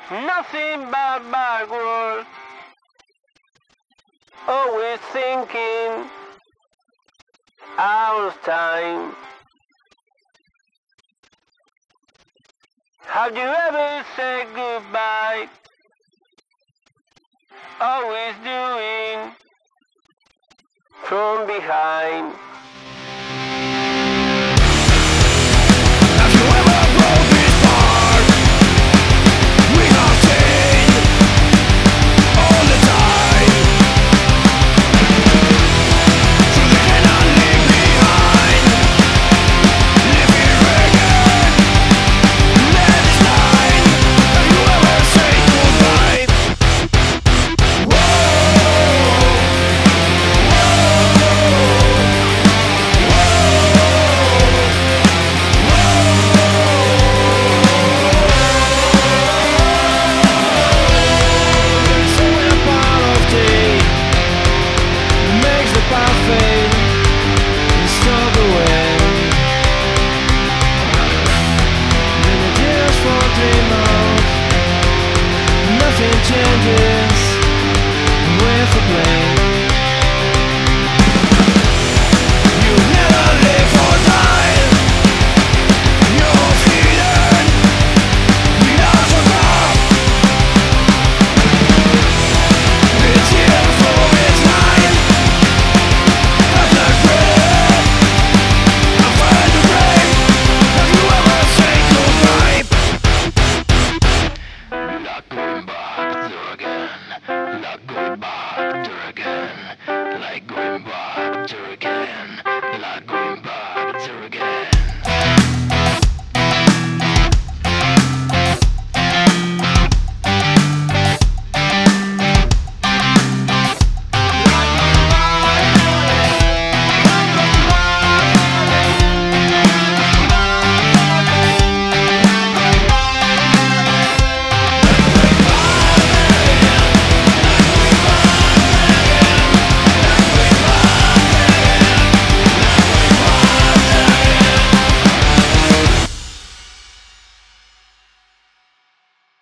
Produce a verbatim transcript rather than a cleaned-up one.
Nothing but backward. Always thinking out of time. Have you ever said goodbye? Always doing from behind. Have you ever broke this heart? We are chained all the time. So they cannot leave behind. Live here again. Let it slide. Have you ever said goodbye? Changes with the blame.